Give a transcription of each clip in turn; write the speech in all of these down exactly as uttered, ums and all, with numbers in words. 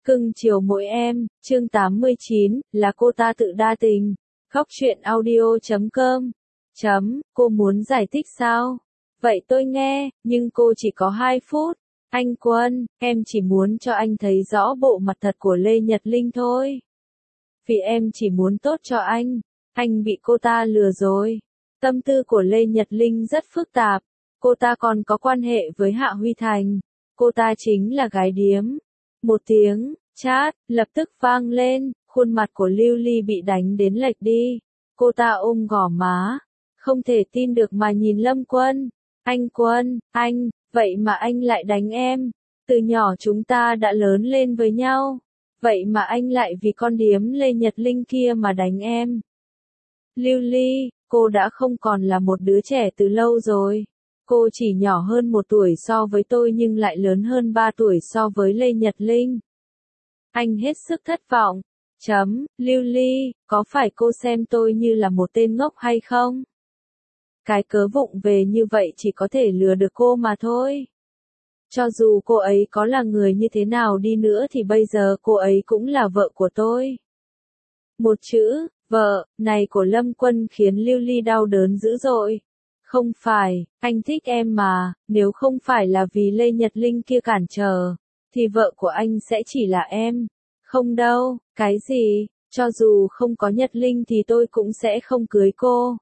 Cưng chiều mỗi em, chương tám mươi chín, là cô ta tự đa tình. Khóc chuyện audio chấm com. Chấm, cô muốn giải thích sao? Vậy tôi nghe, nhưng cô chỉ có hai phút. Anh Quân, em chỉ muốn cho anh thấy rõ bộ mặt thật của Lê Nhật Linh thôi. Vì em chỉ muốn tốt cho anh. Anh bị cô ta lừa rồi. Tâm tư của Lê Nhật Linh rất phức tạp. Cô ta còn có quan hệ với Hạ Huy Thành. Cô ta chính là gái điếm. Một tiếng, chát, lập tức vang lên, khuôn mặt của Lưu Ly bị đánh đến lệch đi. Cô ta ôm gò má, không thể tin được mà nhìn Lâm Quân. Anh Quân, anh, vậy mà anh lại đánh em. Từ nhỏ chúng ta đã lớn lên với nhau. Vậy mà anh lại vì con điếm Lê Nhật Linh kia mà đánh em. Lưu Ly, cô đã không còn là một đứa trẻ từ lâu rồi. Cô chỉ nhỏ hơn một tuổi so với tôi nhưng lại lớn hơn ba tuổi so với Lê Nhật Linh. Anh hết sức thất vọng. Chấm, Lưu Ly, có phải cô xem tôi như là một tên ngốc hay không? Cái cớ vụng về như vậy chỉ có thể lừa được cô mà thôi. Cho dù cô ấy có là người như thế nào đi nữa thì bây giờ cô ấy cũng là vợ của tôi. Một chữ, vợ, này của Lâm Quân khiến Lưu Ly đau đớn dữ dội. Không phải, anh thích em mà, nếu không phải là vì Lê Nhật Linh kia cản trở, thì vợ của anh sẽ chỉ là em. Không đâu, cái gì, cho dù không có Nhật Linh thì tôi cũng sẽ không cưới cô.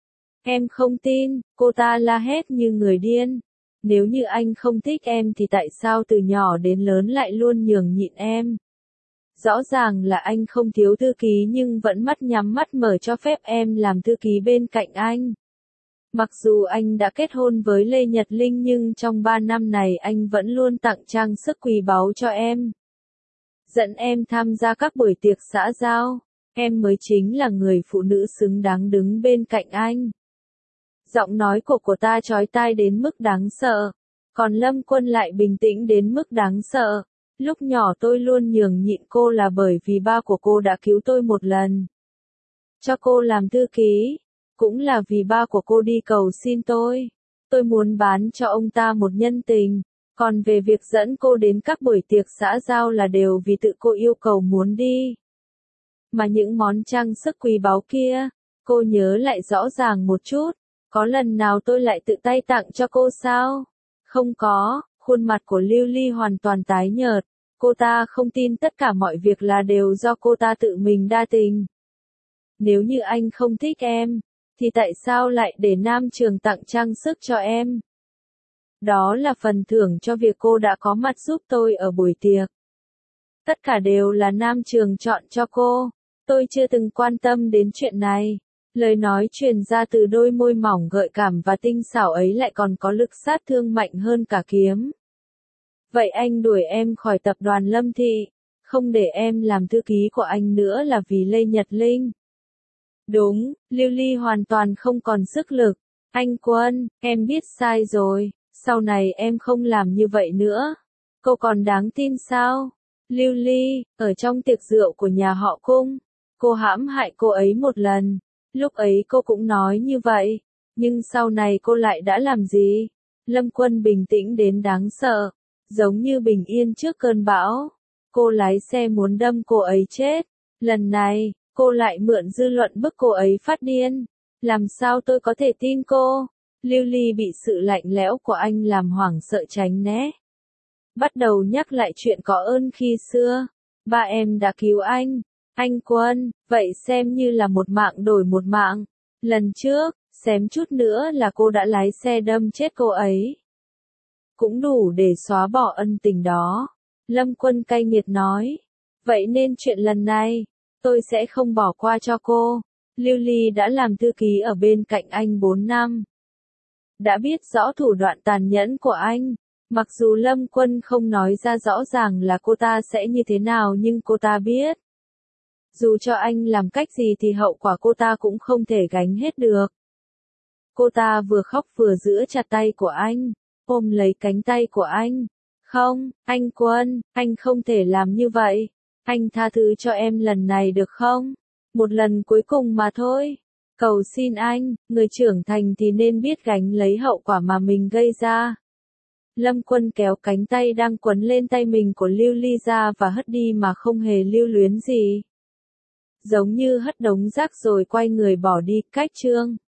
Em không tin, cô ta la hét như người điên. Nếu như anh không thích em thì tại sao từ nhỏ đến lớn lại luôn nhường nhịn em? Rõ ràng là anh không thiếu thư ký nhưng vẫn mắt nhắm mắt mở cho phép em làm thư ký bên cạnh anh. Mặc dù anh đã kết hôn với Lê Nhật Linh nhưng trong ba năm này anh vẫn luôn tặng trang sức quý báu cho em. Dẫn em tham gia các buổi tiệc xã giao, em mới chính là người phụ nữ xứng đáng đứng bên cạnh anh. Giọng nói của cô ta chói tai đến mức đáng sợ, còn Lâm Quân lại bình tĩnh đến mức đáng sợ. Lúc nhỏ tôi luôn nhường nhịn cô là bởi vì ba của cô đã cứu tôi một lần. Cho cô làm thư ký. Cũng là vì ba của cô đi cầu xin tôi. Tôi muốn bán cho ông ta một nhân tình. Còn về việc dẫn cô đến các buổi tiệc xã giao là đều vì tự cô yêu cầu muốn đi. Mà những món trang sức quý báu kia, cô nhớ lại rõ ràng một chút. Có lần nào tôi lại tự tay tặng cho cô sao? Không có, khuôn mặt của Lưu Ly hoàn toàn tái nhợt. Cô ta không tin tất cả mọi việc là đều do cô ta tự mình đa tình. Nếu như anh không thích em, thì tại sao lại để Nam Trường tặng trang sức cho em? Đó là phần thưởng cho việc cô đã có mặt giúp tôi ở buổi tiệc. Tất cả đều là Nam Trường chọn cho cô. Tôi chưa từng quan tâm đến chuyện này. Lời nói truyền ra từ đôi môi mỏng gợi cảm và tinh xảo ấy lại còn có lực sát thương mạnh hơn cả kiếm. Vậy anh đuổi em khỏi tập đoàn Lâm Thị, không để em làm thư ký của anh nữa là vì Lê Nhật Linh. Đúng, Lưu Ly hoàn toàn không còn sức lực. Anh Quân, em biết sai rồi, sau này em không làm như vậy nữa. Cô còn đáng tin sao? Lưu Ly, ở trong tiệc rượu của nhà họ Cung, cô hãm hại cô ấy một lần. Lúc ấy cô cũng nói như vậy, nhưng sau này cô lại đã làm gì? Lâm Quân bình tĩnh đến đáng sợ, giống như bình yên trước cơn bão. Cô lái xe muốn đâm cô ấy chết. Lần này, cô lại mượn dư luận bức cô ấy phát điên. Làm sao tôi có thể tin cô? Lưu Ly bị sự lạnh lẽo của anh làm hoảng sợ tránh né. Bắt đầu nhắc lại chuyện có ơn khi xưa. Ba em đã cứu anh. Anh Quân, vậy xem như là một mạng đổi một mạng. Lần trước, xém chút nữa là cô đã lái xe đâm chết cô ấy. Cũng đủ để xóa bỏ ân tình đó. Lâm Quân cay nghiệt nói. Vậy nên chuyện lần này, tôi sẽ không bỏ qua cho cô. Lưu Ly đã làm thư ký ở bên cạnh anh bốn năm. Đã biết rõ thủ đoạn tàn nhẫn của anh. Mặc dù Lâm Quân không nói ra rõ ràng là cô ta sẽ như thế nào nhưng cô ta biết. Dù cho anh làm cách gì thì hậu quả cô ta cũng không thể gánh hết được. Cô ta vừa khóc vừa giữ chặt tay của anh, ôm lấy cánh tay của anh. Không, anh Quân, anh không thể làm như vậy. Anh tha thứ cho em lần này được không? Một lần cuối cùng mà thôi. Cầu xin anh, người trưởng thành thì nên biết gánh lấy hậu quả mà mình gây ra. Lâm Quân kéo cánh tay đang quấn lên tay mình của Lưu Ly ra và hất đi mà không hề lưu luyến gì. Giống như hất đống rác rồi quay người bỏ đi, cách Trương